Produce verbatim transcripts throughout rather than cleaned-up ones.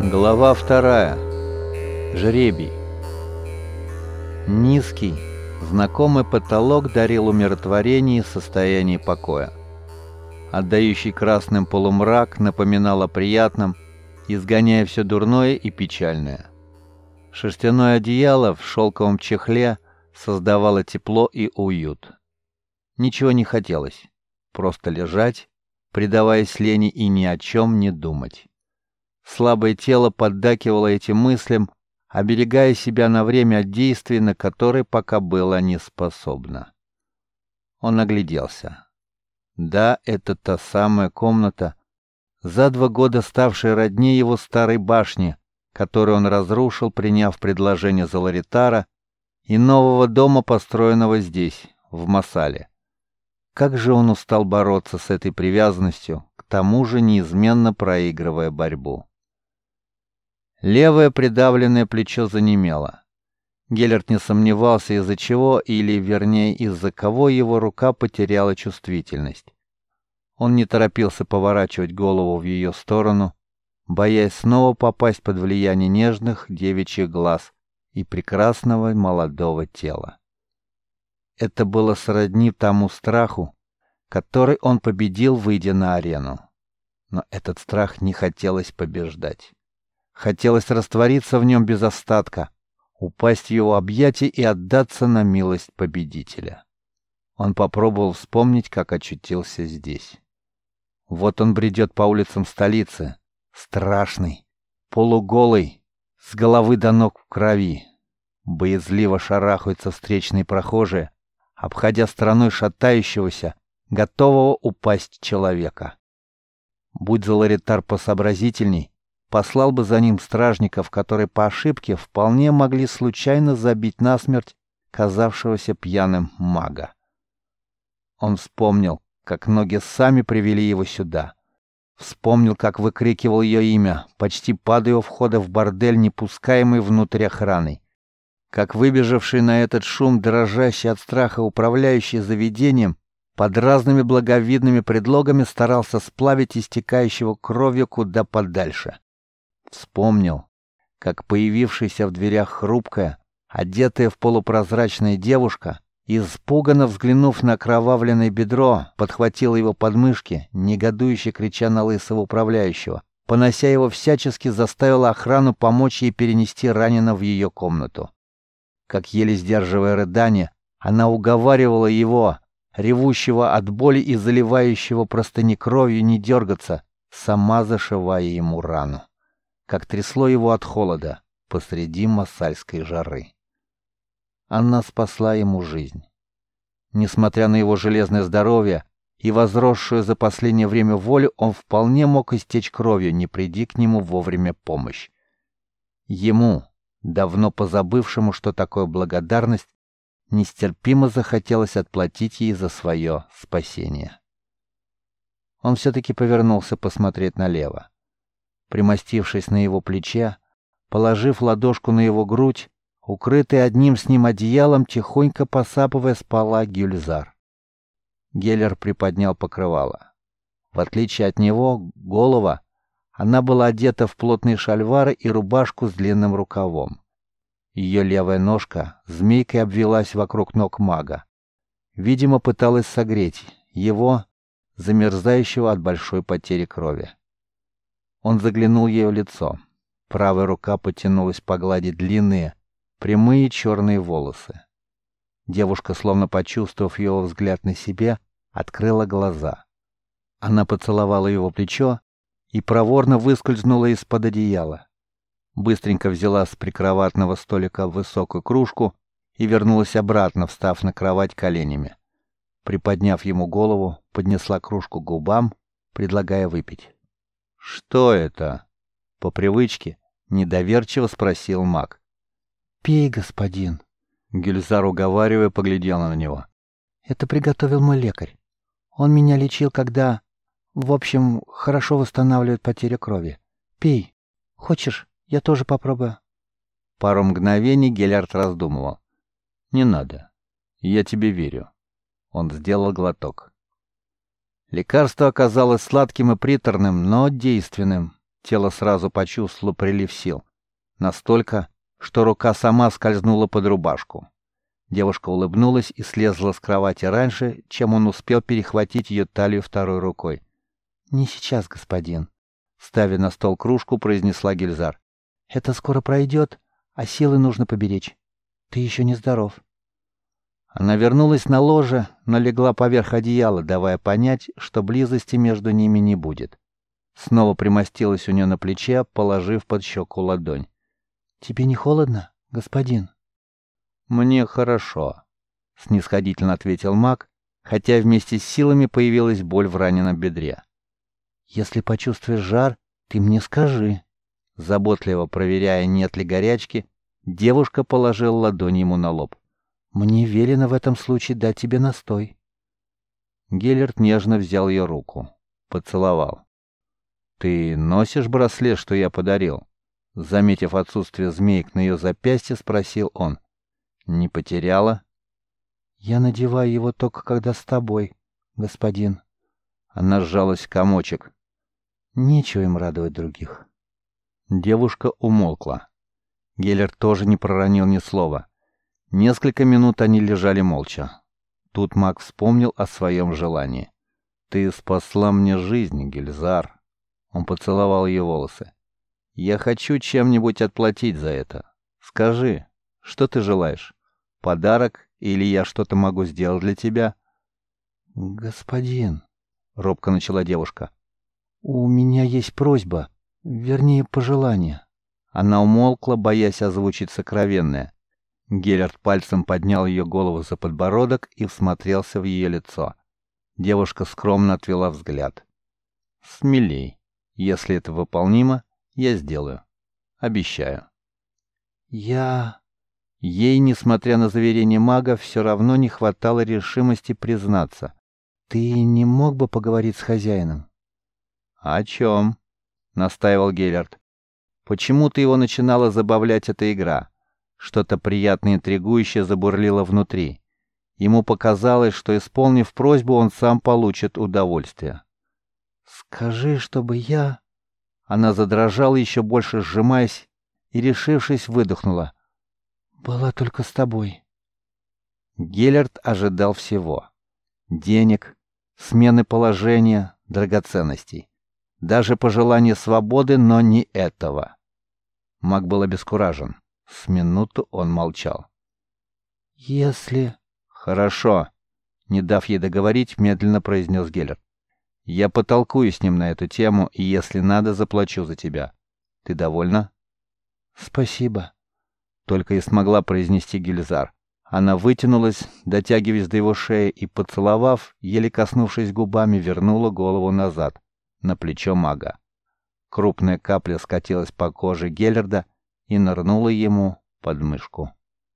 Глава вторая. Жребий. Низкий, знакомый потолок дарил умиротворение и состояние покоя. Отдающий красным полумрак напоминал о приятном, изгоняя все дурное и печальное. Шерстяное одеяло в шелковом чехле создавало тепло и уют. Ничего не хотелось, просто лежать, предаваясь лени и ни о чем не думать. Слабое тело поддакивало этим мыслям, оберегая себя на время от действий, на которые пока было не способно. Он огляделся. Да, это та самая комната, за два года ставшая родней его старой башни, которую он разрушил, приняв предложение Заларитара и нового дома, построенного здесь, в Масале. Как же он устал бороться с этой привязанностью, к тому же неизменно проигрывая борьбу. Левое придавленное плечо занемело. Геллерт не сомневался, из-за чего, или, вернее, из-за кого его рука потеряла чувствительность. Он не торопился поворачивать голову в ее сторону, боясь снова попасть под влияние нежных девичьих глаз и прекрасного молодого тела. Это было сродни тому страху, который он победил, выйдя на арену. Но этот страх не хотелось побеждать. Хотелось раствориться в нем без остатка, упасть в его объятия и отдаться на милость победителя. Он попробовал вспомнить, как очутился здесь. Вот он бредет по улицам столицы, страшный, полуголый, с головы до ног в крови. Боязливо шарахаются встречные прохожие, обходя стороной шатающегося, готового упасть человека. Будь Заларитар посообразительней, послал бы за ним стражников, которые по ошибке вполне могли случайно забить насмерть казавшегося пьяным мага. Он вспомнил, как ноги сами привели его сюда. Вспомнил, как выкрикивал ее имя, почти падая у входа в бордель, не пускаемый внутрь охраной. Как выбежавший на этот шум, дрожащий от страха управляющий заведением, под разными благовидными предлогами старался сплавить истекающего кровью куда подальше. Вспомнил, как появившаяся в дверях хрупкая, одетая в полупрозрачная девушка, испуганно взглянув на окровавленное бедро, подхватила его подмышки, негодующе крича на лысого управляющего, понося его всячески, заставила охрану помочь ей перенести раненого в ее комнату. Как, еле сдерживая рыдание, она уговаривала его, ревущего от боли и заливающего простыни кровью, не дергаться, сама зашивая ему рану. Как трясло его от холода посреди масальской жары. Она спасла ему жизнь. Несмотря на его железное здоровье и возросшую за последнее время волю, он вполне мог истечь кровью, не приди к нему вовремя помощь. Ему, давно позабывшему, что такое благодарность, нестерпимо захотелось отплатить ей за свое спасение. Он все-таки повернулся посмотреть налево. Примостившись на его плече, положив ладошку на его грудь, укрытый одним с ним одеялом, тихонько посапывая, спала Гюльзар. Геллер приподнял покрывало. В отличие от него, голова, она была одета в плотные шальвары и рубашку с длинным рукавом. Ее левая ножка змейкой обвилась вокруг ног мага. Видимо, пыталась согреть его, замерзающего от большой потери крови. Он заглянул ей в лицо. Правая рука потянулась погладить длинные, прямые черные волосы. Девушка, словно почувствовав его взгляд на себе, открыла глаза. Она поцеловала его плечо и проворно выскользнула из-под одеяла. Быстренько взяла с прикроватного столика высокую кружку и вернулась обратно, встав на кровать коленями. Приподняв ему голову, поднесла кружку к губам, предлагая выпить. «Что это?» — по привычке недоверчиво спросил маг. «Пей, господин». Гюльзар, уговаривая, поглядела на него. «Это приготовил мой лекарь. Он меня лечил, когда... В общем, хорошо восстанавливает потерю крови. Пей. Хочешь, я тоже попробую?» Пару мгновений Геллерт раздумывал. «Не надо. Я тебе верю». Он сделал глоток. Лекарство оказалось сладким и приторным, но действенным. Тело сразу почувствовало прилив сил. Настолько, что рука сама скользнула под рубашку. Девушка улыбнулась и слезла с кровати раньше, чем он успел перехватить ее талию второй рукой. «Не сейчас, господин», — ставя на стол кружку, произнесла Гильзар. «Это скоро пройдет, а силы нужно поберечь. Ты еще не здоров». Она вернулась на ложе, но легла поверх одеяла, давая понять, что близости между ними не будет. Снова примостилась у нее на плече, положив под щеку ладонь. «Тебе не холодно, господин?» «Мне хорошо», — снисходительно ответил маг, хотя вместе с силами появилась боль в раненом бедре. «Если почувствуешь жар, ты мне скажи». Заботливо проверяя, нет ли горячки, девушка положила ладонь ему на лоб. «Мне велено в этом случае дать тебе настой». Геллерт нежно взял ее руку, поцеловал. «Ты носишь браслет, что я подарил?» Заметив отсутствие змеек на ее запястье, спросил он. «Не потеряла?» «Я надеваю его только когда с тобой, господин». Она сжалась в комочек. «Нечего им радовать других». Девушка умолкла. Геллерт тоже не проронил ни слова. Несколько минут они лежали молча. Тут маг вспомнил о своем желании. «Ты спасла мне жизнь, Гильзар». Он поцеловал ее волосы. «Я хочу чем-нибудь отплатить за это. Скажи, что ты желаешь? Подарок или я что-то могу сделать для тебя?» «Господин», — робко начала девушка, — «у меня есть просьба, вернее, пожелание». Она умолкла, боясь озвучить сокровенное. Геллерт пальцем поднял ее голову за подбородок и всмотрелся в ее лицо. Девушка скромно отвела взгляд. «Смелей. Если это выполнимо, я сделаю. Обещаю». «Я...» Ей, несмотря на заверение мага, все равно не хватало решимости признаться. «Ты не мог бы поговорить с хозяином?» «О чем?» — настаивал Геллерт. Почему-то его начинала забавлять эта игра. Что-то приятно интригующее забурлило внутри. Ему показалось, что, исполнив просьбу, он сам получит удовольствие. «Скажи, чтобы я...» Она задрожала, еще больше сжимаясь, и, решившись, выдохнула. «Была только с тобой». Геллерт ожидал всего. Денег, смены положения, драгоценностей. Даже пожелание свободы, но не этого. Маг был обескуражен. С минуту он молчал. «Если...» «Хорошо», — не дав ей договорить, медленно произнес Геллерт. «Я потолкую с ним на эту тему, и, если надо, заплачу за тебя. Ты довольна?» «Спасибо», — только и смогла произнести Гильзар. Она вытянулась, дотягиваясь до его шеи, и, поцеловав, еле коснувшись губами, вернула голову назад, на плечо мага. Крупная капля скатилась по коже Геллерда и нырнула ему под мышку.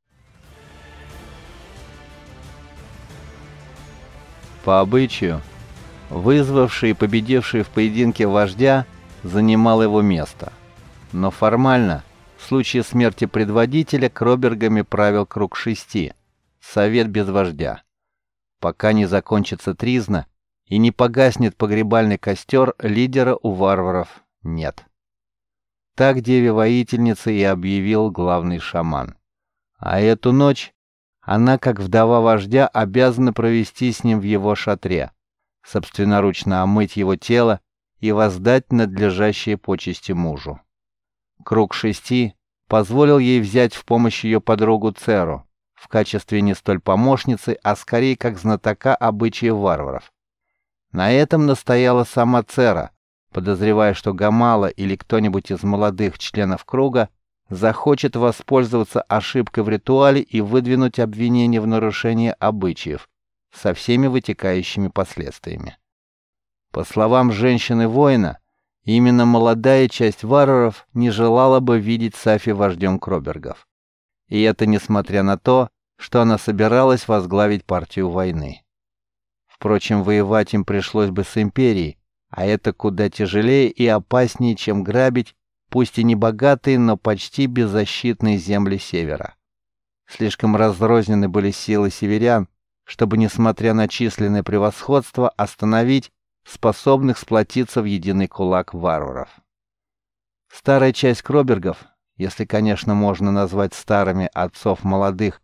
По обычаю, вызвавший и победивший в поединке вождя занимал его место. Но формально, в случае смерти предводителя, Кробергами правил круг шести, совет без вождя. Пока не закончится тризна и не погаснет погребальный костер, лидера у варваров нет. Так деве-воительнице и объявил главный шаман. А эту ночь она, как вдова вождя, обязана провести с ним в его шатре, собственноручно омыть его тело и воздать надлежащие почести мужу. Круг шести позволил ей взять в помощь ее подругу Церу в качестве не столь помощницы, а скорее как знатока обычаев варваров. На этом настояла сама Цера, подозревая, что Гамала или кто-нибудь из молодых членов круга захочет воспользоваться ошибкой в ритуале и выдвинуть обвинение в нарушении обычаев со всеми вытекающими последствиями. По словам женщины-воина, именно молодая часть варваров не желала бы видеть Сафи вождем Кробергов. И это несмотря на то, что она собиралась возглавить партию войны. Впрочем, воевать им пришлось бы с империей, а это куда тяжелее и опаснее, чем грабить, пусть и не богатые, но почти беззащитные земли севера. Слишком разрознены были силы северян, чтобы, несмотря на численное превосходство, остановить способных сплотиться в единый кулак варваров. Старая часть Кробергов, если, конечно, можно назвать старыми отцов молодых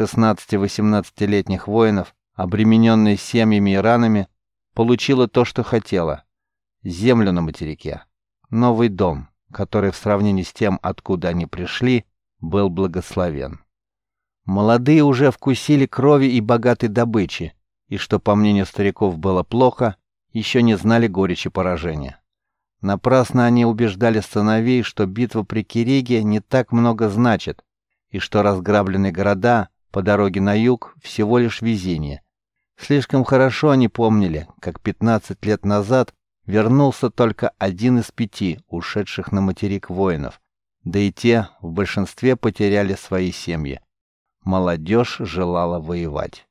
шестнадцати-восемнадцатилетних воинов, обремененные семьями и ранами, получила то, что хотела — землю на материке, новый дом, который в сравнении с тем, откуда они пришли, был благословен. Молодые уже вкусили крови и богатой добычи, и, что, по мнению стариков, было плохо, еще не знали горечи поражения. Напрасно они убеждали сыновей, что битва при Кириге не так много значит, и что разграбленные города по дороге на юг всего лишь везение. Слишком хорошо они помнили, как пятнадцать лет назад вернулся только один из пяти ушедших на материк воинов, да и те в большинстве потеряли свои семьи. Молодежь желала воевать.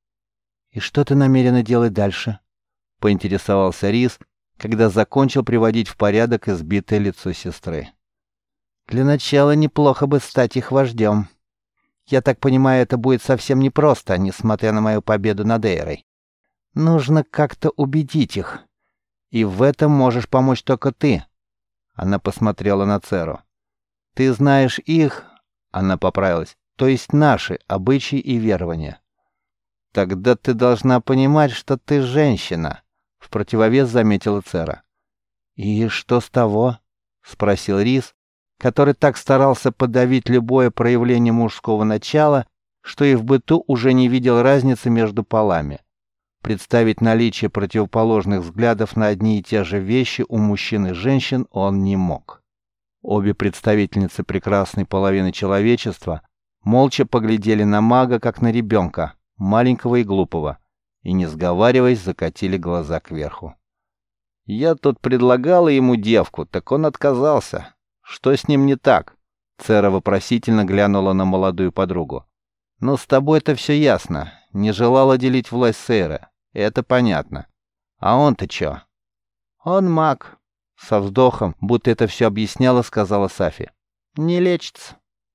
«И что ты намерена делать дальше?» — поинтересовался Рис, когда закончил приводить в порядок избитое лицо сестры. «Для начала неплохо бы стать их вождем. Я так понимаю, это будет совсем непросто, несмотря на мою победу над Эйрой. Нужно как-то убедить их. И в этом можешь помочь только ты». Она посмотрела на Церу. «Ты знаешь их...» — она поправилась. «То есть наши обычаи и верования». «Тогда ты должна понимать, что ты женщина», — в противовес заметила Цера. «И что с того?» — спросил Рис, который так старался подавить любое проявление мужского начала, что и в быту уже не видел разницы между полами. Представить наличие противоположных взглядов на одни и те же вещи у мужчин и женщин он не мог. Обе представительницы прекрасной половины человечества молча поглядели на мага, как на ребенка, маленького и глупого, и, не сговариваясь, закатили глаза кверху. «Я тут предлагала ему девку, так он отказался. Что с ним не так?» Цера вопросительно глянула на молодую подругу. «Ну, с тобой-то все ясно. Не желала делить власть с Эйрой. Это понятно. А он-то чё?» «Он маг», — со вздохом, будто это все объясняло, сказала Сафи. «Не лечится».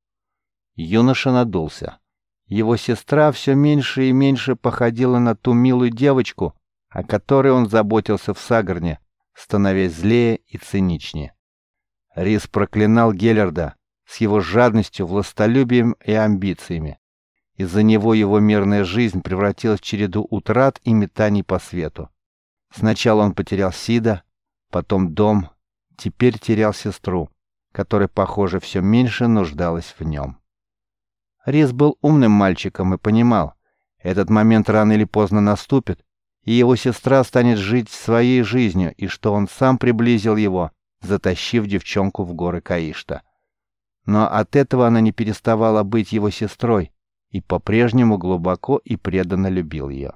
Юноша надулся. Его сестра все меньше и меньше походила на ту милую девочку, о которой он заботился в Сагарне, становясь злее и циничнее. Рис проклинал Геллерда с его жадностью, властолюбием и амбициями. Из-за него его мирная жизнь превратилась в череду утрат и метаний по свету. Сначала он потерял Сида, потом дом, теперь терял сестру, которая, похоже, все меньше нуждалась в нем. Рис был умным мальчиком и понимал, этот момент рано или поздно наступит, и его сестра станет жить своей жизнью, и что он сам приблизил его, затащив девчонку в горы Каишта. Но от этого она не переставала быть его сестрой и по-прежнему глубоко и преданно любил ее.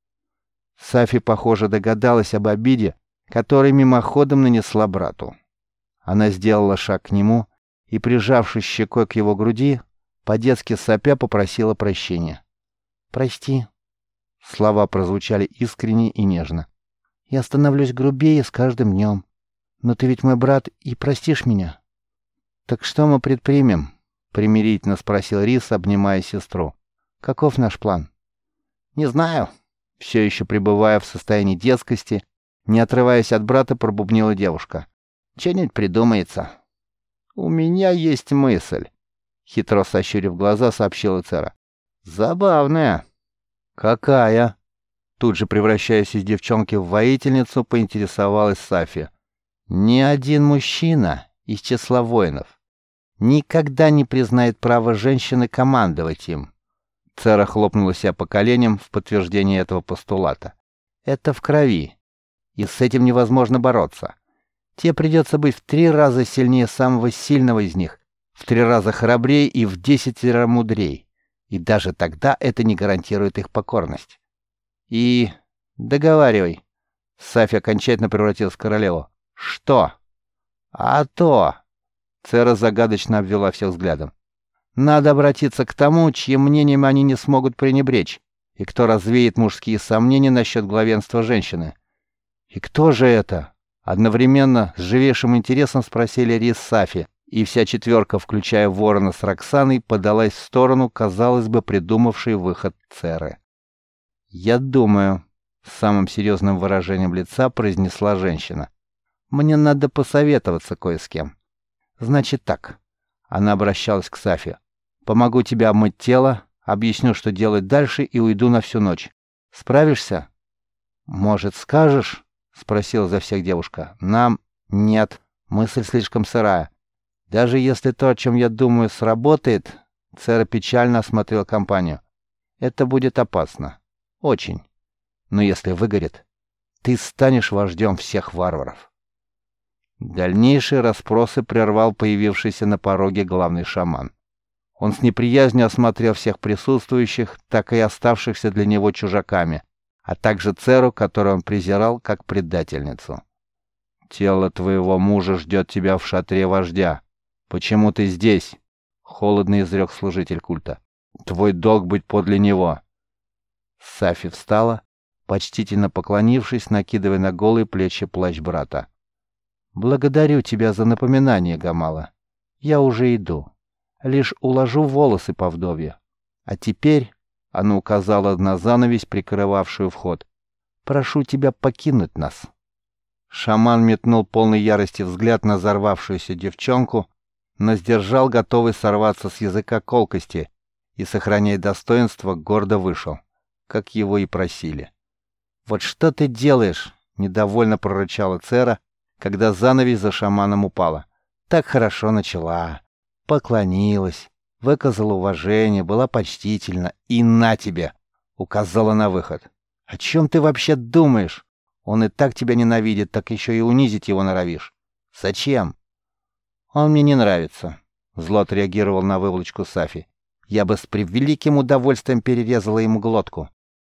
Сафи, похоже, догадалась об обиде, которую мимоходом нанесла брату. Она сделала шаг к нему и, прижавшись щекой к его груди, по-детски сопя попросила прощения. «Прости». Слова прозвучали искренне и нежно. «Я становлюсь грубее с каждым днем. Но ты ведь мой брат и простишь меня?» «Так что мы предпримем?» — примирительно спросил Рис, обнимая сестру. «Каков наш план?» «Не знаю». Все еще пребывая в состоянии детскости, не отрываясь от брата, пробубнила девушка. «Что-нибудь придумается». «У меня есть мысль», — хитро сощурив глаза, сообщила Цера. «Забавная». «Какая?» Тут же, превращаясь из девчонки в воительницу, поинтересовалась Сафи. «Ни один мужчина из числа воинов никогда не признает право женщины командовать им». Цера хлопнула себя по коленям в подтверждение этого постулата. «Это в крови, и с этим невозможно бороться. Тебе придется быть в три раза сильнее самого сильного из них, в три раза храбрее и в десятеро мудрей. И даже тогда это не гарантирует их покорность. И... договаривай». Сафи окончательно превратилась в королеву. «Что?» «А то...» Цера загадочно обвела всех взглядом. «Надо обратиться к тому, чьим мнением они не смогут пренебречь, и кто развеет мужские сомнения насчет главенства женщины». «И кто же это?» Одновременно с живейшим интересом спросили Рис с Сафи, и вся четверка, включая Ворона с Роксаной, подалась в сторону, казалось бы, придумавшей выход Церы. «Я думаю», — с самым серьезным выражением лица произнесла женщина. «Мне надо посоветоваться кое с кем. Значит так. Она обращалась к Сафи. Помогу тебе обмыть тело, объясню, что делать дальше, и уйду на всю ночь. Справишься? Может, скажешь? Спросила за всех девушка. Нам нет. Мысль слишком сырая. Даже если то, о чем я думаю, сработает, Цера печально осмотрел компанию. Это будет опасно. Очень. Но если выгорит, ты станешь вождем всех варваров. Дальнейшие расспросы прервал появившийся на пороге главный шаман. Он с неприязнью осмотрел всех присутствующих, так и оставшихся для него чужаками, а также Церу, которую он презирал как предательницу. «Тело твоего мужа ждет тебя в шатре вождя. Почему ты здесь?» — холодно изрек служитель культа. «Твой долг быть подле него». Сафи встала, почтительно поклонившись, накидывая на голые плечи плащ брата. «Благодарю тебя за напоминание, Гамала. Я уже иду. Лишь уложу волосы по вдовье. А теперь...» — она указала на занавесь, прикрывавшую вход. «Прошу тебя покинуть нас». Шаман метнул полной ярости взгляд на взорвавшуюся девчонку, но сдержал, готовый сорваться с языка колкости, и, сохраняя достоинство, гордо вышел, как его и просили. «Вот что ты делаешь?» — недовольно прорычала Цера, когда занавесь за шаманом упала. «Так хорошо начала. Поклонилась, выказала уважение, была почтительна. И на тебе!» — указала на выход. «О чем ты вообще думаешь? Он и так тебя ненавидит, так еще и унизить его норовишь. Зачем?» «Он мне не нравится», — зло отреагировал на выволочку Сафи. «Я бы с превеликим удовольствием перерезала ему глотку».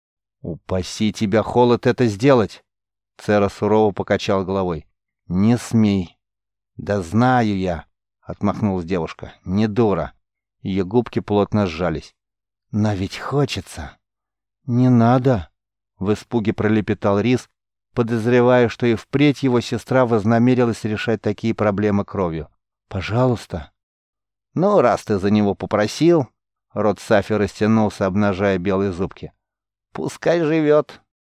«Упаси тебя, холод, это сделать!» Цера сурово покачал головой. «Не смей». «Да знаю я», — отмахнулась девушка. «Не дура». Ее губки плотно сжались. «Но ведь хочется». «Не надо», — в испуге пролепетал Рис, подозревая, что и впредь его сестра вознамерилась решать такие проблемы кровью. «Пожалуйста». «Ну, раз ты за него попросил...» Рот Сафи растянулся, обнажая белые зубки. «Пускай живет».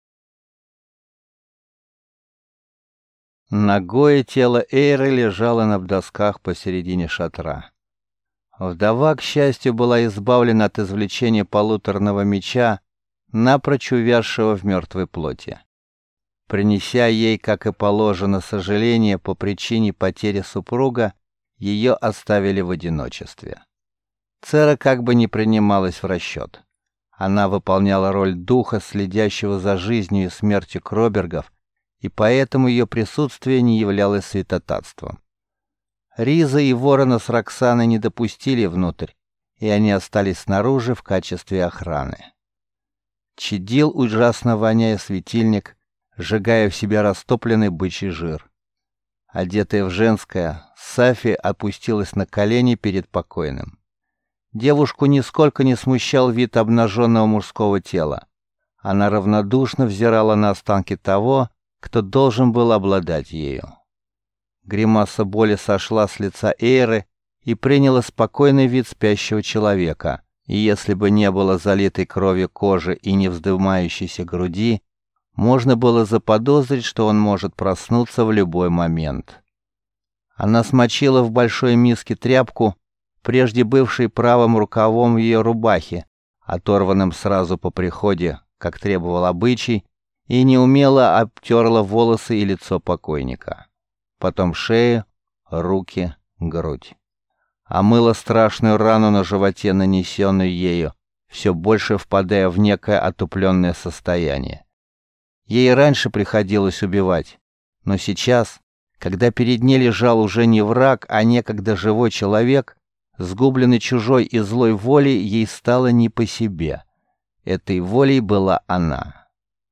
Нагое тело Эйры лежало на досках посередине шатра. Вдова, к счастью, была избавлена от извлечения полуторного меча, напрочь увязшего в мертвой плоти. Принеся ей, как и положено, сожаление по причине потери супруга, ее оставили в одиночестве. Цера как бы не принималась в расчет. Она выполняла роль духа, следящего за жизнью и смертью Кробергов, и поэтому ее присутствие не являлось святотатством. Риза и Ворона с Роксаной не допустили внутрь, и они остались снаружи в качестве охраны. Чадил, ужасно воняя, светильник, сжигая в себя растопленный бычий жир. Одетая в женское, Сафи опустилась на колени перед покойным. Девушку нисколько не смущал вид обнаженного мужского тела. Она равнодушно взирала на останки того, кто должен был обладать ею. Гримаса боли сошла с лица Эйры и приняла спокойный вид спящего человека, и если бы не было залитой кровью кожи и не вздымающейся груди, можно было заподозрить, что он может проснуться в любой момент. Она смочила в большой миске тряпку, прежде бывшей правым рукавом ее рубахи, оторванным сразу по приходе, как требовал обычай, и неумело обтерла волосы и лицо покойника. Потом шею, руки, грудь. Омыла страшную рану на животе, нанесенную ею, все больше впадая в некое отупленное состояние. Ей раньше приходилось убивать, но сейчас, когда перед ней лежал уже не враг, а некогда живой человек, сгубленный чужой и злой волей, ей стало не по себе. Этой волей была она.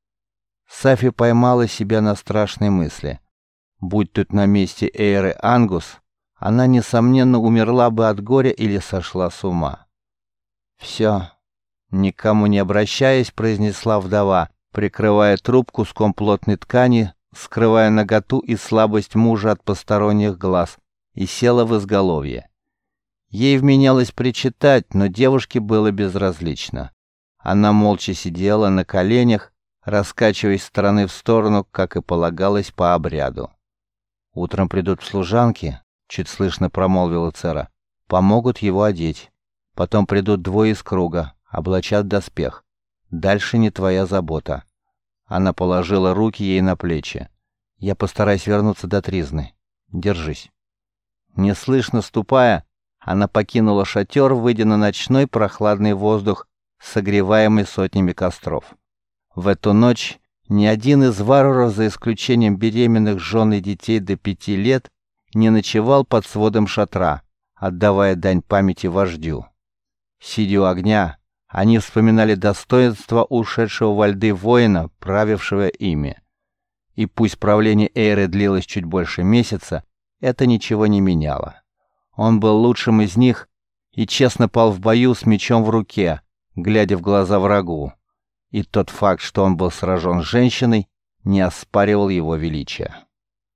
Сафи поймала себя на страшной мысли. Будь тут на месте Эйры Ангус, она, несомненно, умерла бы от горя или сошла с ума. «Все», — никому не обращаясь, произнесла вдова, прикрывая труп куском плотной ткани, скрывая наготу и слабость мужа от посторонних глаз, и села в изголовье. Ей вменялось причитать, но девушке было безразлично. Она молча сидела на коленях, раскачиваясь с стороны в сторону, как и полагалось по обряду. Утром придут служанки, — чуть слышно промолвила Цера. «Помогут его одеть. Потом придут двое из круга, облачат доспех. Дальше не твоя забота». Она положила руки ей на плечи. «Я постараюсь вернуться до Тризны. Держись». Неслышно ступая, она покинула шатер, выйдя на ночной прохладный воздух, согреваемый сотнями костров. В эту ночь ни один из варваров, за исключением беременных жен и детей до пяти лет, не ночевал под сводом шатра, отдавая дань памяти вождю. Сидя у огня, они вспоминали достоинства ушедшего во льды воина, правившего ими. И пусть правление Эйры длилось чуть больше месяца, это ничего не меняло. Он был лучшим из них и честно пал в бою с мечом в руке, глядя в глаза врагу. И тот факт, что он был сражен женщиной, не оспаривал его величия.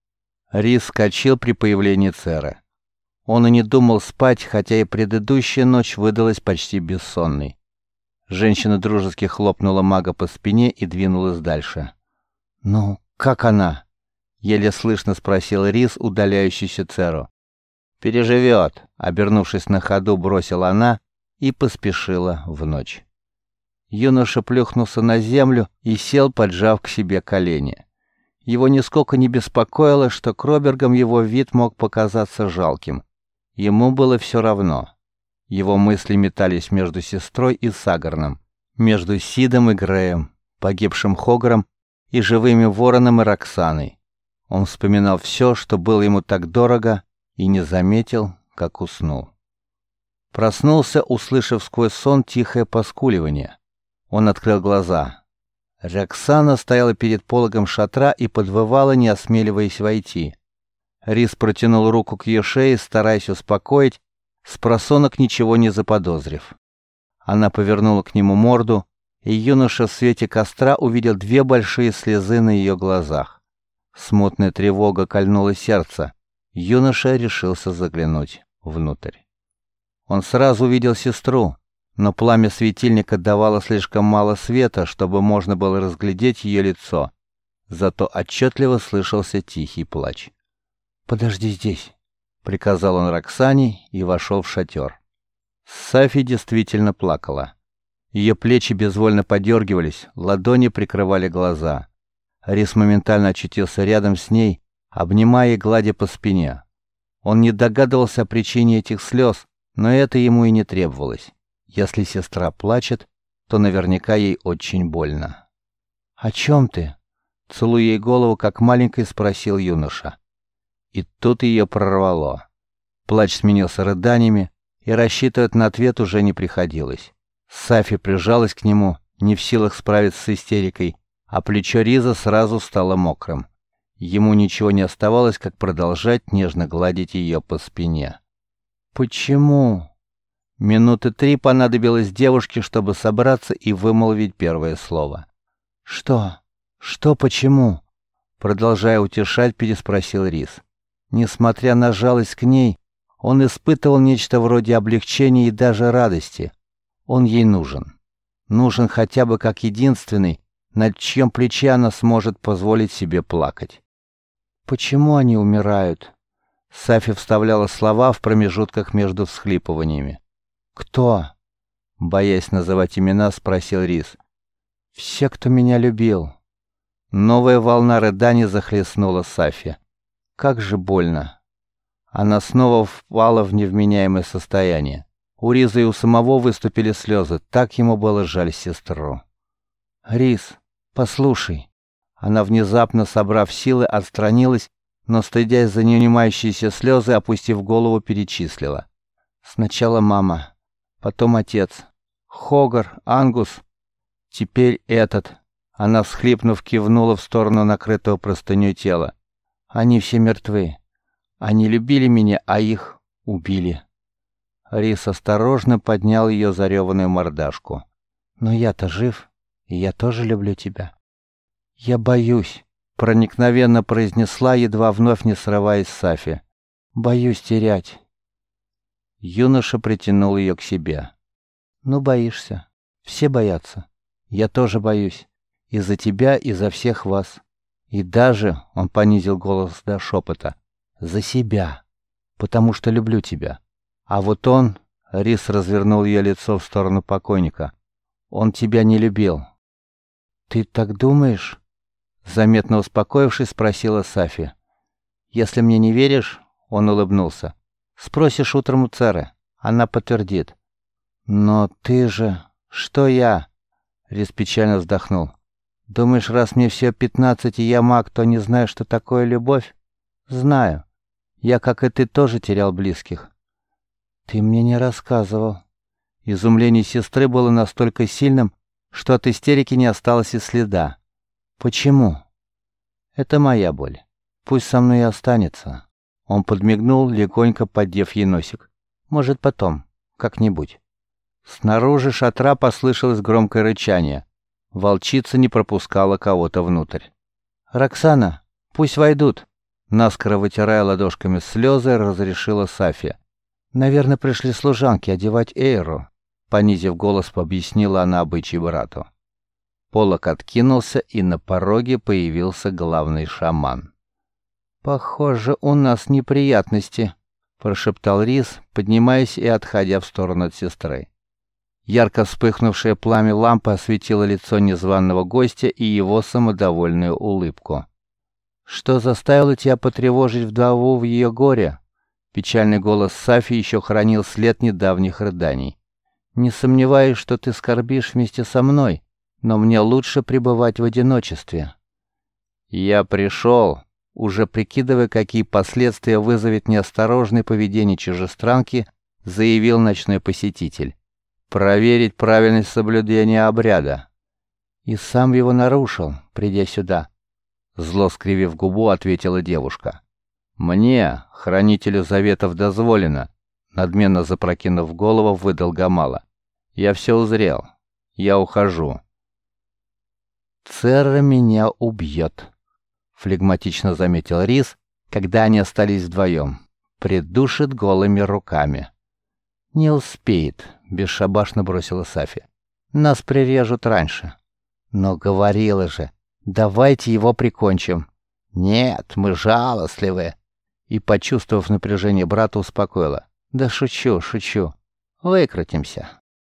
Рис вскочил при появлении Церы. Он и не думал спать, хотя и предыдущая ночь выдалась почти бессонной. Женщина дружески хлопнула мага по спине и двинулась дальше. «Ну, как она?» — еле слышно спросил Рис, удаляющийся Церу. «Переживет», — обернувшись на ходу, бросила она и поспешила в ночь. Юноша плюхнулся на землю и сел, поджав к себе колени. Его нисколько не беспокоило, что Кробергам его вид мог показаться жалким. Ему было все равно. Его мысли метались между сестрой и Сагарном, между Сидом и Греем, погибшим Хоггаром и живыми Вороном и Роксаной. Он вспоминал все, что было ему так дорого, и не заметил, как уснул. Проснулся, услышав сквозь сон тихое поскуливание. Он открыл глаза. Роксана стояла перед пологом шатра и подвывала, не осмеливаясь войти. Рис протянул руку к ее шее, стараясь успокоить, спросонок ничего не заподозрив. Она повернула к нему морду, и юноша в свете костра увидел две большие слезы на ее глазах. Смутная тревога кольнула сердце. Юноша решился заглянуть внутрь. Он сразу увидел сестру, но пламя светильника давало слишком мало света, чтобы можно было разглядеть ее лицо. Зато отчетливо слышался тихий плач. «Подожди здесь», — приказал он Роксане и вошел в шатер. Сафи действительно плакала. Ее плечи безвольно подергивались, ладони прикрывали глаза. Рис моментально очутился рядом с ней, обнимая и гладя по спине. Он не догадывался о причине этих слез, но это ему и не требовалось. Если сестра плачет, то наверняка ей очень больно. «О чем ты?» — целуя ей голову, как маленькой, спросил юноша. И тут ее прорвало. Плач сменился рыданиями, и рассчитывать на ответ уже не приходилось. Сафи прижалась к нему, не в силах справиться с истерикой, а плечо Риза сразу стало мокрым. Ему ничего не оставалось, как продолжать нежно гладить ее по спине. «Почему?» Минуты три понадобилось девушке, чтобы собраться и вымолвить первое слово. «Что? Что почему?» Продолжая утешать, переспросил Рис. Несмотря на жалость к ней, он испытывал нечто вроде облегчения и даже радости. Он ей нужен. Нужен хотя бы как единственный, над чьем плече она сможет позволить себе плакать. «Почему они умирают?» Сафи вставляла слова в промежутках между всхлипываниями. «Кто?» Боясь называть имена, спросил Рис. «Все, кто меня любил». Новая волна рыданий захлестнула Сафи. Как же больно. Она снова впала в невменяемое состояние. У Риза и у самого выступили слезы, так ему было жаль сестру. «Рис, послушай». Она, внезапно собрав силы, отстранилась, но, стыдясь за неунимающиеся слезы, опустив голову, перечислила. Сначала мама, потом отец, Хоггар, Ангус, теперь этот. Она, всхлипнув, кивнула в сторону накрытого простыней тела. Они все мертвы. Они любили меня, а их убили. Рис осторожно поднял ее зареванную мордашку. «Но я-то жив, и я тоже люблю тебя». «Я боюсь», — проникновенно произнесла, едва вновь не срываясь с Сафи. «Боюсь терять». Юноша притянул ее к себе. «Ну, боишься. Все боятся. Я тоже боюсь. И за тебя, и за всех вас. И даже, — он понизил голос до шепота, — за себя. потому что люблю тебя. А вот он, Рис развернул ее лицо в сторону покойника, он тебя не любил. Ты так думаешь? Заметно успокоившись, спросила Сафи. Если мне не веришь, он улыбнулся, спросишь утром у Церы, она подтвердит. Но ты же... Что я? Рис печально вздохнул. Думаешь, раз мне все пятнадцать и я маг, то не знаю, что такое любовь? Знаю. Я, как и ты, тоже терял близких. Ты мне не рассказывал. Изумление сестры было настолько сильным, что от истерики не осталось и следа. Почему? Это моя боль. Пусть со мной и останется. Он подмигнул, легонько поддев ей носик. Может, потом, как-нибудь. Снаружи шатра послышалось громкое рычание. Волчица не пропускала кого-то внутрь. «Роксана, пусть войдут!» Наскоро вытирая ладошками слезы, разрешила Сафия. «Наверное, пришли служанки одевать Эйру», — понизив голос, объяснила она обычай брату. Полог откинулся, и на пороге появился главный шаман. «Похоже, у нас неприятности», — прошептал Рис, поднимаясь и отходя в сторону от сестры. Ярко вспыхнувшее пламя лампы осветило лицо незваного гостя и его самодовольную улыбку. «Что заставило тебя потревожить вдову в ее горе?» Печальный голос Сафи еще хранил след недавних рыданий. «Не сомневаюсь, что ты скорбишь вместе со мной, но мне лучше пребывать в одиночестве». «Я пришел», уже прикидывая, какие последствия вызовет неосторожное поведение чужестранки, заявил ночной посетитель. «Проверить правильность соблюдения обряда». «И сам его нарушил, придя сюда», — зло скривив губу, ответила девушка. «Мне, хранителю заветов, дозволено», — надменно запрокинув голову, выдал Гамала. «Я все узрел. Я ухожу». «Церра меня убьет», — флегматично заметил Рис, когда они остались вдвоем. «Придушит голыми руками». «Не успеет», — бесшабашно бросила Сафи. «Нас прирежут раньше». «Но говорила же, давайте его прикончим». «Нет, мы жалостливые». И, почувствовав напряжение брата, успокоила. «Да шучу, шучу. Выкрутимся».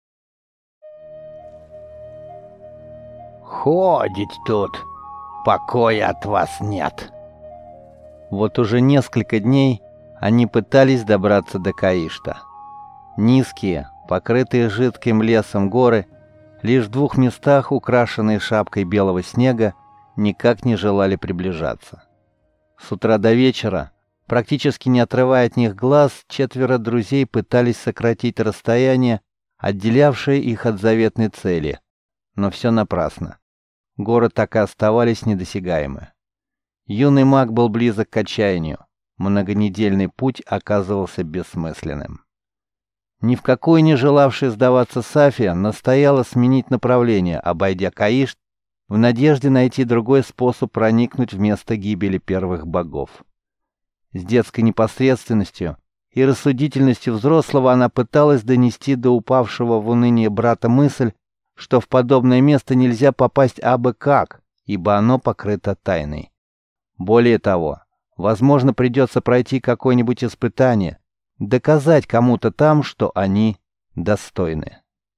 «Ходить тут, покоя от вас нет». Вот уже несколько дней они пытались добраться до Каишта. Низкие, покрытые жидким лесом горы, лишь в двух местах, украшенные шапкой белого снега, никак не желали приближаться. С утра до вечера, практически не отрывая от них глаз, четверо друзей пытались сократить расстояние, отделявшее их от заветной цели. Но все напрасно. Горы так и оставались недосягаемы. Юный маг был близок к отчаянию. Многонедельный путь оказывался бессмысленным. Ни в какую не желавшая сдаваться Сафия настояла сменить направление, обойдя Каишт, в надежде найти другой способ проникнуть в место гибели первых богов. С детской непосредственностью и рассудительностью взрослого она пыталась донести до упавшего в уныние брата мысль, что в подобное место нельзя попасть абы как, ибо оно покрыто тайной. Более того, возможно, придется пройти какое-нибудь испытание, доказать кому-то там, что они достойны.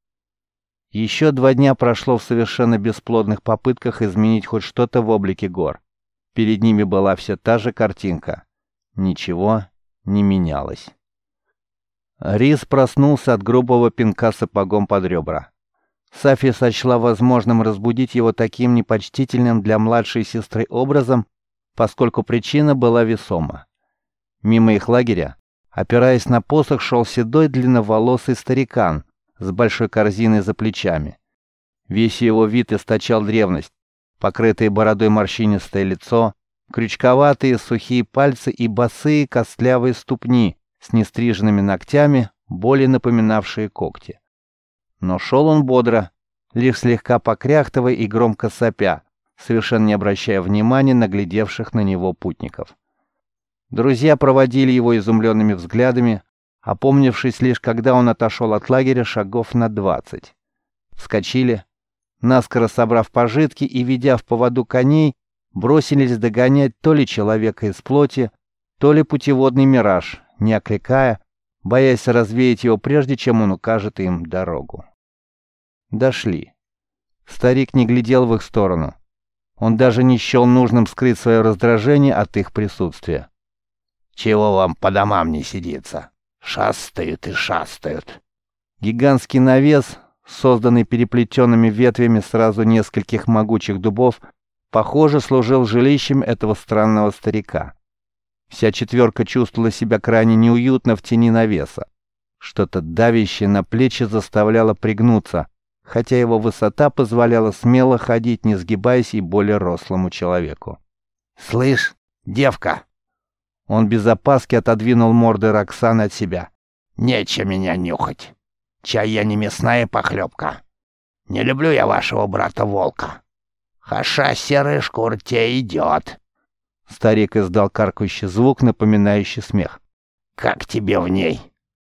Еще два дня прошло в совершенно бесплодных попытках изменить хоть что-то в облике гор. Перед ними была все та же картинка. Ничего не менялось. Рис проснулся от грубого пинка сапогом под ребра. Сафия сочла возможным разбудить его таким непочтительным для младшей сестры образом, поскольку причина была весома. Мимо их лагеря, опираясь на посох, шел седой длинноволосый старикан с большой корзиной за плечами. Весь его вид источал древность, покрытое бородой морщинистое лицо, крючковатые сухие пальцы и босые костлявые ступни с нестриженными ногтями, более напоминавшие когти. Но шел он бодро, лишь слегка покряхтывая и громко сопя, совершенно не обращая внимания на глядевших на него путников. Друзья проводили его изумленными взглядами, опомнившись лишь когда он отошел от лагеря шагов на двадцать. Вскочили, наскоро собрав пожитки и, ведя в поводу коней, бросились догонять то ли человека из плоти, то ли путеводный мираж, не окликая, боясь развеять его прежде, чем он укажет им дорогу. Дошли. Старик не глядел в их сторону. Он даже не счел нужным скрыть свое раздражение от их присутствия. «Чего вам по домам не сидится? Шастают и шастают». Гигантский навес, созданный переплетенными ветвями сразу нескольких могучих дубов, похоже, служил жилищем этого странного старика. Вся четверка чувствовала себя крайне неуютно в тени навеса. Что-то давящее на плечи заставляло пригнуться, хотя его высота позволяла смело ходить, не сгибаясь, и более рослому человеку. «Слышь, девка!» Он без опаски отодвинул морды Роксаны от себя. «Нече меня нюхать. Чай я не мясная похлебка. Не люблю я вашего брата-волка. Хаша серая шкура тебе идет». Старик издал каркающий звук, напоминающий смех. «Как тебе в ней?»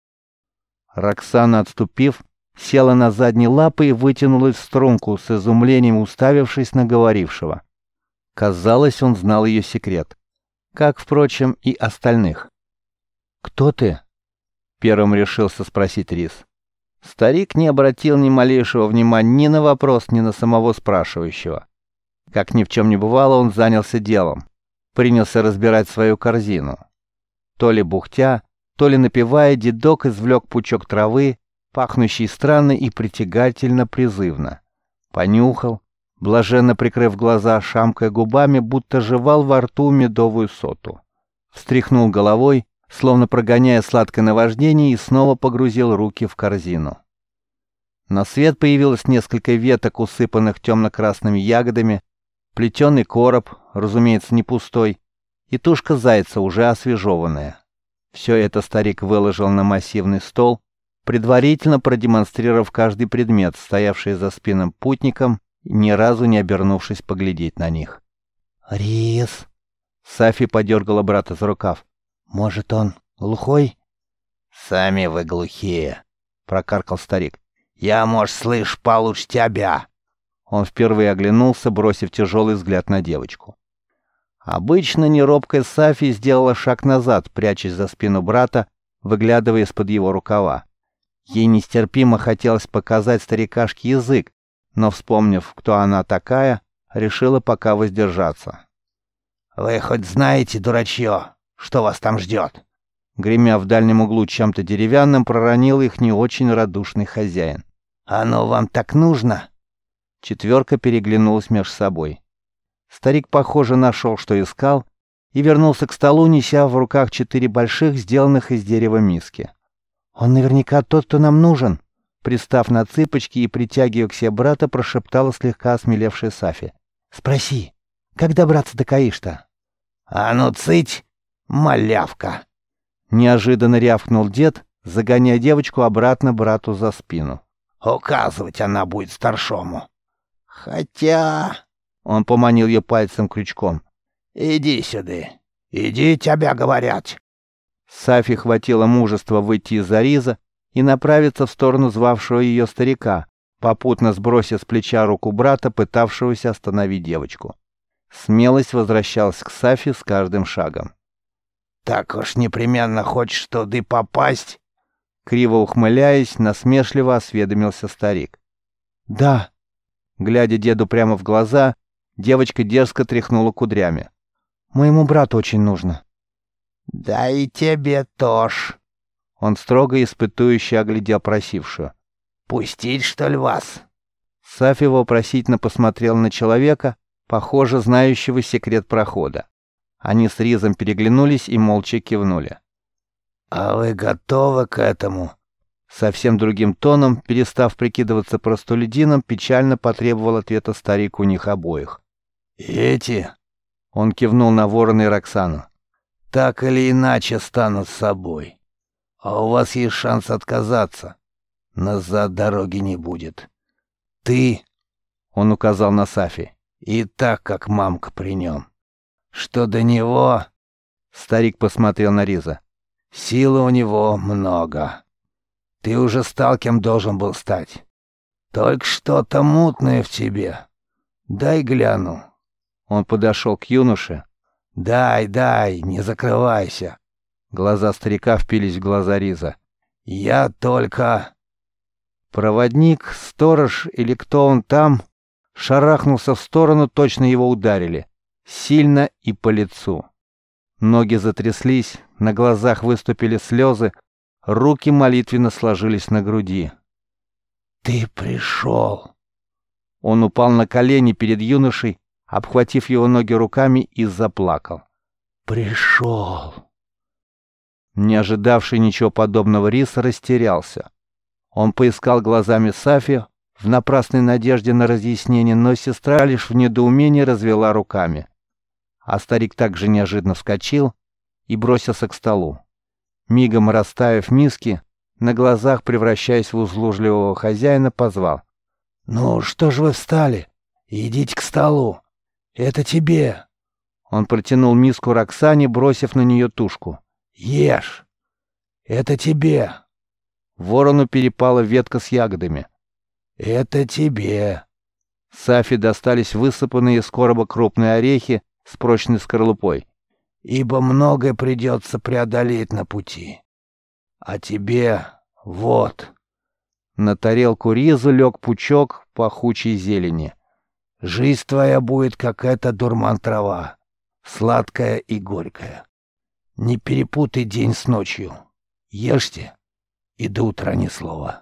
Роксана, отступив, села на задние лапы и вытянулась в струнку, с изумлением уставившись на говорившего. Казалось, он знал ее секрет, как, впрочем, и остальных. «Кто ты?» — первым решился спросить Рис. Старик не обратил ни малейшего внимания ни на вопрос, ни на самого спрашивающего. Как ни в чем не бывало, он занялся делом. Принялся разбирать свою корзину. То ли бухтя, то ли напевая, дедок извлек пучок травы, пахнущий странно и притягательно призывно. Понюхал, блаженно прикрыв глаза, шамкая губами, будто жевал во рту медовую соту. Встряхнул головой, словно прогоняя сладкое наваждение, и снова погрузил руки в корзину. На свет появилось несколько веток, усыпанных темно-красными ягодами, плетеный короб, разумеется, не пустой, и тушка зайца, уже освежеванная. Все это старик выложил на массивный стол, предварительно продемонстрировав каждый предмет, стоявший за спинным путником, ни разу не обернувшись поглядеть на них. «Рис!» Сафи подергала брата за рукав. «Может, он глухой?» «Сами вы глухие», — прокаркал старик. «Я, может, слышь получше тебя». Он впервые оглянулся, бросив тяжелый взгляд на девочку. Обычно неробкая Сафи сделала шаг назад, прячась за спину брата, выглядывая из-под его рукава. Ей нестерпимо хотелось показать старикашке язык, но, вспомнив, кто она такая, решила пока воздержаться. «Вы хоть знаете, дурачье, что вас там ждет?» Гремя в дальнем углу чем-то деревянным, проронил их не очень радушный хозяин. «Оно вам так нужно?» Четверка переглянулась между собой. Старик, похоже, нашел, что искал, и вернулся к столу, неся в руках четыре больших, сделанных из дерева миски. «Он наверняка тот, кто нам нужен», — пристав на цыпочки и притягивая к себе брата, прошептала слегка осмелевшая Сафи. «Спроси, как добраться до Каишта?» «А ну цыть, малявка!» Неожиданно рявкнул дед, загоняя девочку обратно брату за спину. «Указывать она будет старшому. Хотя...» Он поманил ее пальцем крючком. «Иди сюда. Иди, тебя говорят». Сафи хватило мужества выйти из-за Риза и направиться в сторону звавшего ее старика, попутно сбросив с плеча руку брата, пытавшегося остановить девочку. Смелость возвращалась к Сафи с каждым шагом. «Так уж непременно хочешь туда попасть?» Криво ухмыляясь, насмешливо осведомился старик. «Да». Глядя деду прямо в глаза, девочка дерзко тряхнула кудрями. «Моему брату очень нужно». «Да и тебе тоже». Он строго испытующе оглядел просившую. «Пустить, что ли, вас?» Сафи вопросительно посмотрел на человека, похоже, знающего секрет прохода. Они с Ризом переглянулись и молча кивнули. «А вы готовы к этому?» Совсем другим тоном, перестав прикидываться простолюдином, печально потребовал ответа старик у них обоих. «Эти?» Он кивнул на Ворона и Роксану. «Так или иначе станут собой. А у вас есть шанс отказаться. Назад дороги не будет. Ты...» Он указал на Сафи. «И так, как мамка при нем. Что до него...» Старик посмотрел на Риза. «Силы у него много. Ты уже стал, кем должен был стать. Только что-то мутное в тебе. Дай гляну». Он подошел к юноше. «Дай, дай, не закрывайся. Глаза старика впились в глаза Риза. «Я только...» Проводник, сторож или кто он там, шарахнулся в сторону, точно его ударили. Сильно и по лицу. Ноги затряслись, на глазах выступили слезы, руки молитвенно сложились на груди. «Ты пришел!» Он упал на колени перед юношей, обхватив его ноги руками, и заплакал. «Пришел!» Не ожидавший ничего подобного Рис растерялся. Он поискал глазами Сафи в напрасной надежде на разъяснение, но сестра лишь в недоумении развела руками. А старик также неожиданно вскочил и бросился к столу. Мигом расставив миски, на глазах превращаясь в услужливого хозяина, позвал. «Ну, что ж вы встали? Идите к столу. Это тебе!» Он протянул миску Роксане, бросив на нее тушку. «Ешь! Это тебе!» Ворону перепала ветка с ягодами. «Это тебе!» Сафи достались высыпанные из короба крупные орехи с прочной скорлупой. «Ибо многое придется преодолеть на пути. А тебе вот!» На тарелку ризу лег пучок пахучей зелени. «Жизнь твоя будет, как эта дурман-трава, сладкая и горькая. Не перепутай день с ночью. Ешьте, и до утра ни слова».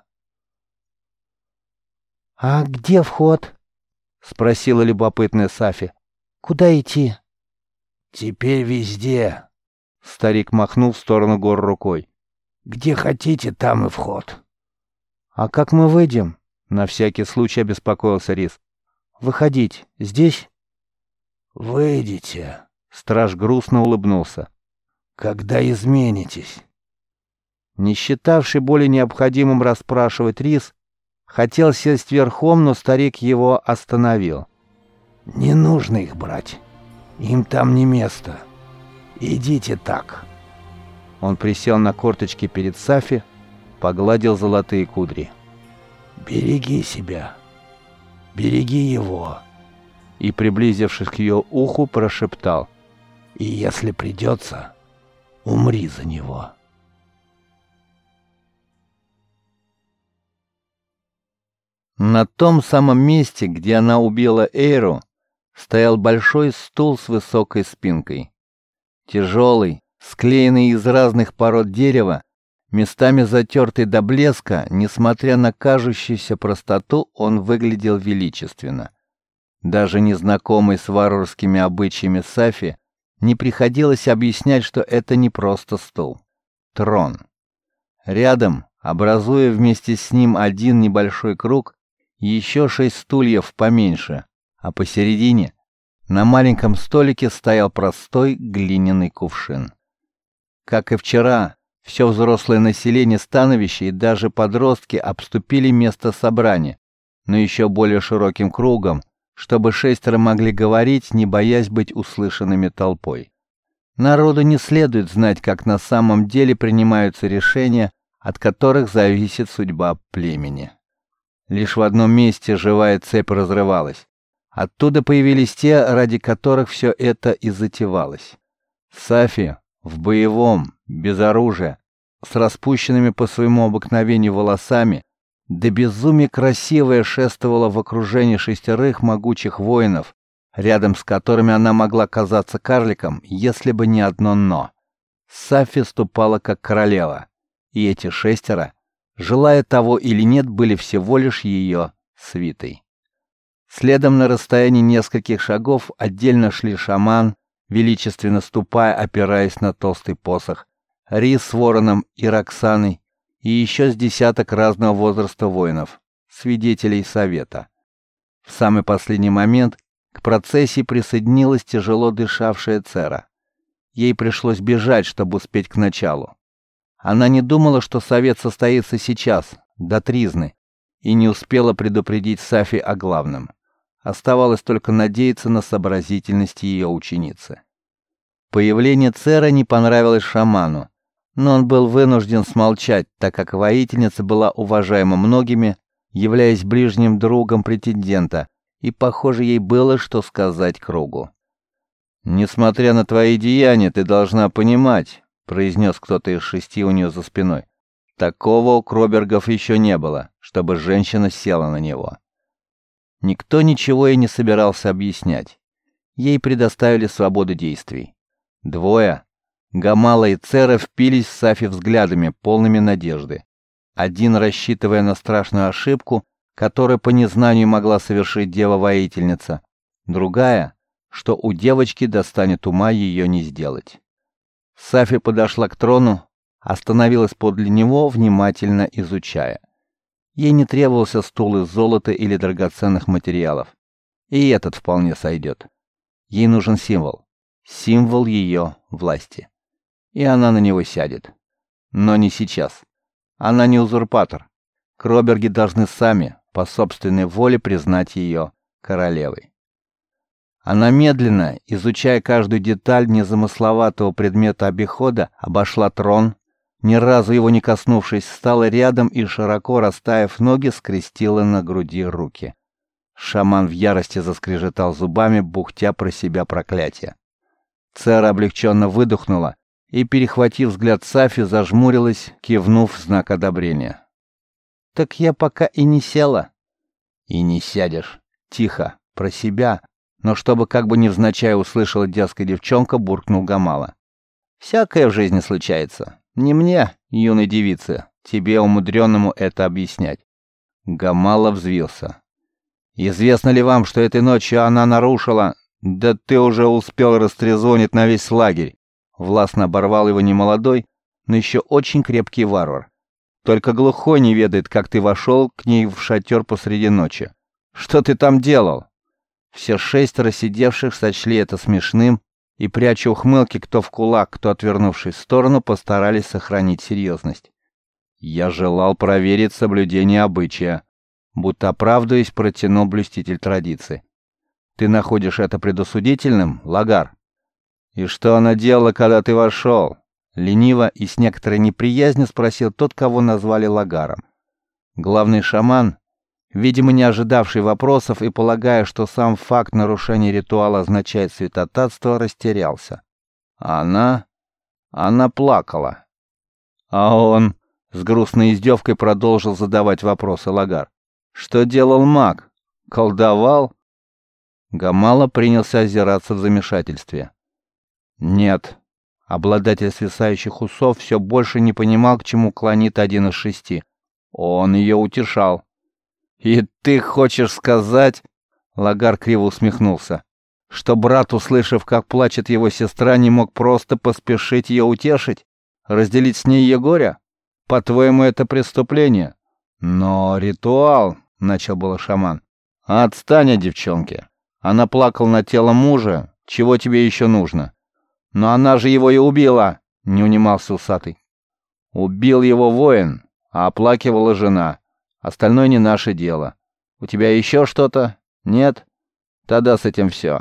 «А где вход?» — спросила любопытная Сафи. «Куда идти?» «Теперь везде», — старик махнул в сторону гор рукой. «Где хотите, там и вход». «А как мы выйдем?» — на всякий случай обеспокоился Рис. «Выходить здесь?» «Выйдите», — страж грустно улыбнулся. «когда изменитесь». Не считавший более необходимым расспрашивать Рис, хотел сесть верхом, но старик его остановил. «Не нужно их брать. Им там не место. Идите так». Он присел на корточки перед Сафи, погладил золотые кудри. «Береги себя. Береги его». И, приблизившись к ее уху, прошептал. «И если придется, умри за него». На том самом месте, где она убила Эйру, стоял большой стул с высокой спинкой. Тяжелый, склеенный из разных пород дерева, местами затертый до блеска, несмотря на кажущуюся простоту, он выглядел величественно. Даже незнакомой с варварскими обычаями Сафи не приходилось объяснять, что это не просто стул. Трон. Рядом, образуя вместе с ним один небольшой круг, еще шесть стульев поменьше, а посередине, на маленьком столике, стоял простой глиняный кувшин. Как и вчера, все взрослое население становища и даже подростки обступили место собрания, но еще более широким кругом, чтобы шестеро могли говорить, не боясь быть услышанными толпой. Народу не следует знать, как на самом деле принимаются решения, от которых зависит судьба племени. Лишь в одном месте живая цепь разрывалась. Оттуда появились те, ради которых все это и затевалось. Сафи в боевом, без оружия, с распущенными по своему обыкновению волосами, до безумия красивая шествовала в окружении шестерых могучих воинов, рядом с которыми она могла казаться карликом, если бы не одно «но». Сафи ступала как королева, и эти шестеро, желая того или нет, были всего лишь ее свитой. Следом на расстоянии нескольких шагов отдельно шли шаман, величественно ступая, опираясь на толстый посох, Рис с вороном и Роксаной, и еще с десяток разного возраста воинов, свидетелей совета. В самый последний момент к процессии присоединилась тяжело дышавшая Цера. Ей пришлось бежать, чтобы успеть к началу. Она не думала, что совет состоится сейчас, до тризны, и не успела предупредить Сафи о главном. Оставалось только надеяться на сообразительность ее ученицы. Появление Церы не понравилось шаману, но он был вынужден смолчать, так как воительница была уважаема многими, являясь ближним другом претендента, и, похоже, ей было что сказать кругу. «Несмотря на твои деяния, ты должна понимать», произнес кто-то из шести у нее за спиной. Такого у Кробергов еще не было, чтобы женщина села на него. Никто ничего ей не собирался объяснять. Ей предоставили свободу действий. Двое, Гамала и Цера, впились в Сафи взглядами, полными надежды. Один, рассчитывая на страшную ошибку, которую по незнанию могла совершить дева-воительница. Другая, что у девочки достанет ума ее не сделать. Сафи подошла к трону, остановилась подле него, внимательно изучая. Ей не требовался стул из золота или драгоценных материалов. И этот вполне сойдет. Ей нужен символ. Символ ее власти. И она на него сядет. Но не сейчас. Она не узурпатор. Кроберги должны сами, по собственной воле, признать ее королевой. Она медленно, изучая каждую деталь незамысловатого предмета обихода, обошла трон, ни разу его не коснувшись, встала рядом и, широко расставив ноги, скрестила на груди руки. Шаман в ярости заскрежетал зубами, бухтя про себя проклятие. Цера облегченно выдохнула и, перехватив взгляд Сафи, зажмурилась, кивнув в знак одобрения. «Так я пока и не села». «И не сядешь». Тихо, про себя, но чтобы как бы невзначай услышала дерзкая девчонка, буркнул Гамала. «Всякое в жизни случается. Не мне, юной девице, тебе, умудренному, это объяснять». Гамала взвился. «Известно ли вам, что этой ночью она нарушила...» «Да ты уже успел растрезонить на весь лагерь!» Властно оборвал его немолодой, но еще очень крепкий варвар. «Только глухой не ведает, как ты вошел к ней в шатер посреди ночи. Что ты там делал?» Все шестеро сидевших сочли это смешным и, пряча ухмылки кто в кулак, кто отвернувшись в сторону, постарались сохранить серьезность. «Я желал проверить соблюдение обычая», будто оправдываясь, протянул блюститель традиции. «Ты находишь это предосудительным, Лагар?» «И что она делала, когда ты вошел?» Лениво и с некоторой неприязнью спросил тот, кого назвали Лагаром. Главный шаман, видимо, не ожидавший вопросов и полагая, что сам факт нарушения ритуала означает святотатство, растерялся. Она... она плакала. А он с грустной издевкой продолжил задавать вопросы Лагар. «Что делал маг? Колдовал?» Гамала принялся озираться в замешательстве. «Нет». Обладатель свисающих усов все больше не понимал, к чему клонит один из шести. Он ее утешал. «И ты хочешь сказать...» Лагар криво усмехнулся. «Что брат, услышав, как плачет его сестра, не мог просто поспешить ее утешить? Разделить с ней ее горе? По-твоему, это преступление?» «Но ритуал...» — начал было шаман. «Отстань от девчонки. Она плакала над телом мужа. Чего тебе еще нужно?» «Но она же его и убила!» — не унимался усатый. «Убил его воин, а оплакивала жена. Остальное не наше дело. У тебя еще что-то? Нет? Тогда с этим все».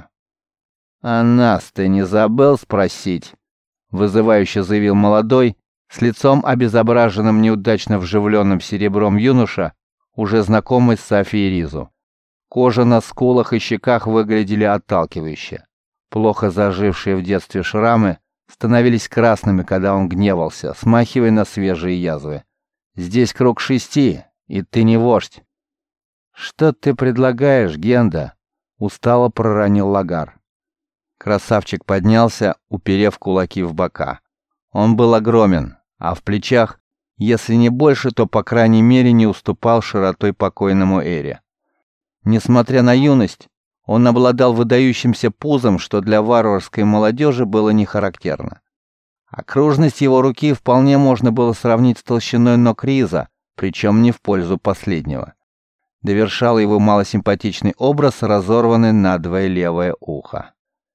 «А нас ты не забыл спросить?» — вызывающе заявил молодой, с лицом обезображенным неудачно вживленным серебром юноша, уже знакомый с Сафи и Ризу. Кожа на скулах и щеках выглядели отталкивающе. Плохо зажившие в детстве шрамы становились красными, когда он гневался, смахивая на свежие язвы. «Здесь круг шести, и ты не вождь». «Что ты предлагаешь, Генда?» — устало проронил Лагар. Красавчик поднялся, уперев кулаки в бока. Он был огромен, а в плечах, если не больше, то по крайней мере не уступал широтой покойному Эре. Несмотря на юность, он обладал выдающимся пузом, что для варварской молодежи было не характерно. Окружность его руки вполне можно было сравнить с толщиной ног Риза, причем не в пользу последнего. Довершал его малосимпатичный образ, разорванный надвое левое ухо.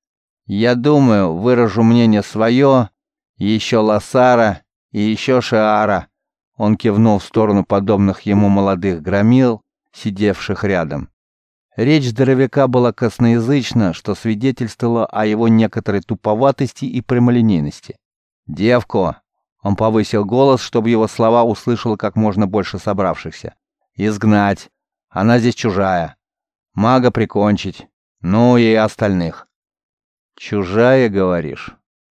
«Я думаю, выражу мнение свое, еще Лассара и еще Шиара», — он кивнул в сторону подобных ему молодых громил, сидевших рядом. Речь здоровяка была косноязычна, что свидетельствовало о его некоторой туповатости и прямолинейности. «Девку!» — он повысил голос, чтобы его слова услышало как можно больше собравшихся. «Изгнать! Она здесь чужая! Мага прикончить! Ну и остальных!» «Чужая, говоришь?»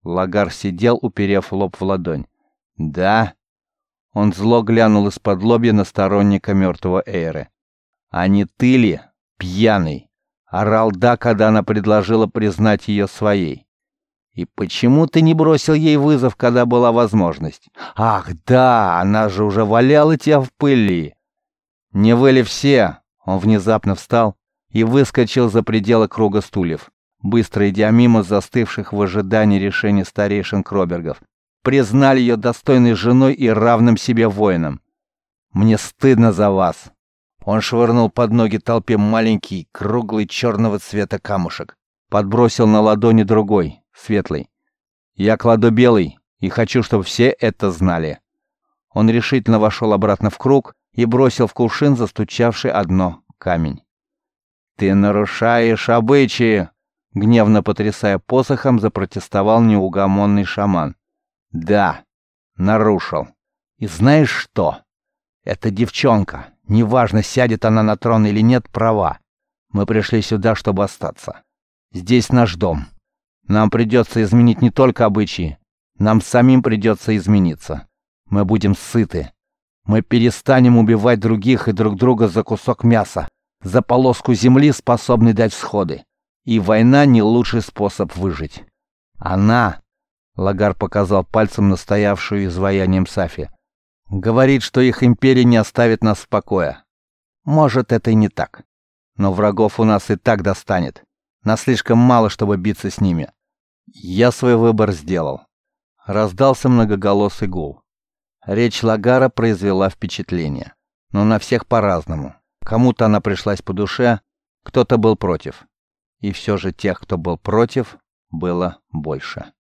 Лагар сидел, уперев лоб в ладонь. «Да?» Он зло глянул из-под лобья на сторонника мертвого Эйры. «А не ты ли, пьяный, орал «да», когда она предложила признать ее своей? И почему ты не бросил ей вызов, когда была возможность? Ах, да, она же уже валяла тебя в пыли!» «Не вы ли все?» Он внезапно встал и выскочил за пределы круга стульев, быстро идя мимо застывших в ожидании решения старейшин Кробергов. Признали ее достойной женой и равным себе воином. «Мне стыдно за вас!» Он швырнул под ноги толпе маленький, круглый, черного цвета камушек. Подбросил на ладони другой, светлый. «Я кладу белый, и хочу, чтобы все это знали». Он решительно вошел обратно в круг и бросил в кувшин застучавший о дно камень. «Ты нарушаешь обычаи!» Гневно потрясая посохом, запротестовал неугомонный шаман. «Да, нарушил. И знаешь что? Эта девчонка, неважно, сядет она на трон или нет, права. Мы пришли сюда, чтобы остаться. Здесь наш дом. Нам придется изменить не только обычаи, нам самим придется измениться. Мы будем сыты. Мы перестанем убивать других и друг друга за кусок мяса, за полоску земли, способной дать всходы. И война не лучший способ выжить. Она...» Лагар показал пальцем на стоявшую изваянием Сафи. «Говорит, что их империя не оставит нас в покое. Может, это и не так. Но врагов у нас и так достанет. Нас слишком мало, чтобы биться с ними. Я свой выбор сделал». Раздался многоголосый гул. Речь Лагара произвела впечатление. Но на всех по-разному. Кому-то она пришлась по душе, кто-то был против. И все же тех, кто был против, было больше.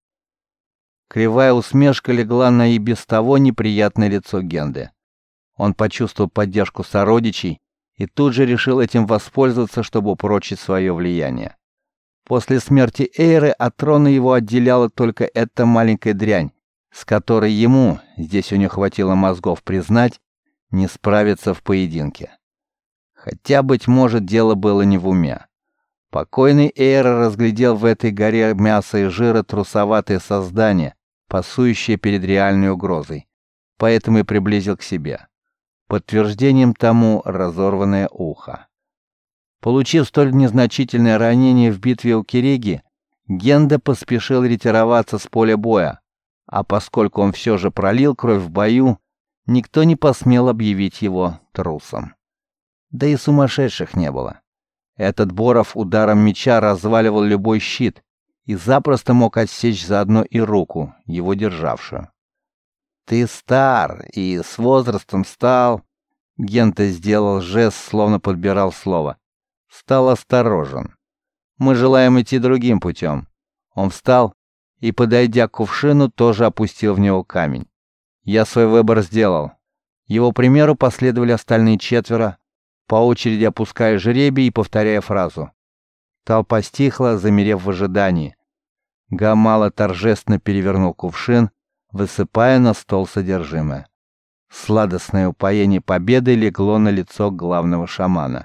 Кривая усмешка легла на и без того неприятное лицо Генды. Он почувствовал поддержку сородичей и тут же решил этим воспользоваться, чтобы упрочить свое влияние. После смерти Эйры от трона его отделяла только эта маленькая дрянь, с которой ему, здесь у него хватило мозгов признать, не справиться в поединке. Хотя, быть может, дело было не в уме. Покойный Эйра разглядел в этой горе мяса и жира трусоватое создание, пасующее перед реальной угрозой, поэтому и приблизил к себе. Подтверждением тому разорванное ухо. Получив столь незначительное ранение в битве у Кереги, Генда поспешил ретироваться с поля боя, а поскольку он все же пролил кровь в бою, никто не посмел объявить его трусом. Да и сумасшедших не было. Этот Боров ударом меча разваливал любой щит и запросто мог отсечь заодно и руку, его державшую. «Ты стар и с возрастом стал...» Гента сделал жест, словно подбирал слово. «Стал осторожен. Мы желаем идти другим путем». Он встал и, подойдя к кувшину, тоже опустил в него камень. «Я свой выбор сделал». Его примеру последовали остальные четверо, по очереди опуская жребий и повторяя фразу. Толпа стихла, замерев в ожидании. Гамала торжественно перевернул кувшин, высыпая на стол содержимое. Сладостное упоение победы легло на лицо главного шамана.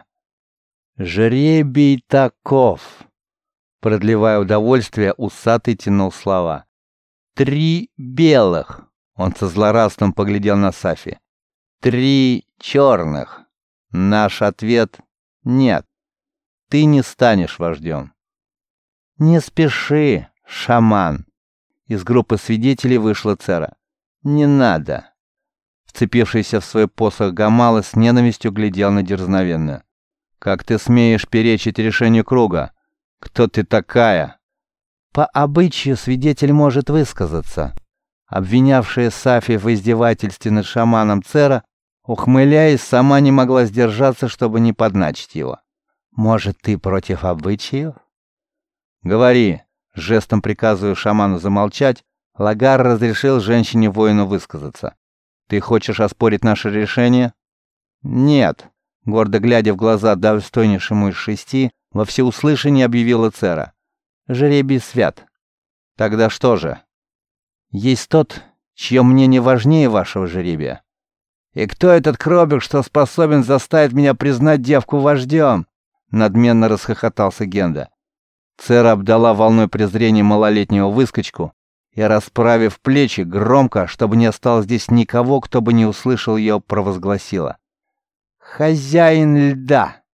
«Жребий таков!» Продлевая удовольствие, усатый тянул слова. «Три белых!» Он со злорадством поглядел на Сафи. «Три черных!» Наш ответ — нет. Ты не станешь вождем. «Не спеши, шаман!» Из группы свидетелей вышла Цера. «Не надо!» Вцепившийся в свой посох Гамала с ненавистью глядел на дерзновенную. «Как ты смеешь перечить решению круга? Кто ты такая?» «По обычаю свидетель может высказаться». Обвинявшая Сафи в издевательстве над шаманом Цера, ухмыляясь, сама не могла сдержаться, чтобы не подначить его. «Может, ты против обычаев?» «Говори!» Жестом приказывая шаману замолчать, Лагар разрешил женщине-воину высказаться. «Ты хочешь оспорить наше решение?» «Нет», — гордо глядя в глаза достойнейшему из шести, во всеуслышание объявила Цера. «Жребий свят». «Тогда что же?» «Есть тот, чье мнение важнее вашего жребия». «И кто этот Кроберг, что способен заставить меня признать девку вождем?» Надменно расхохотался Генда. Цера обдала волной презрения малолетнего выскочку и, расправив плечи, громко, чтобы не осталось здесь никого, кто бы не услышал ее, провозгласила: «Хозяин льда!»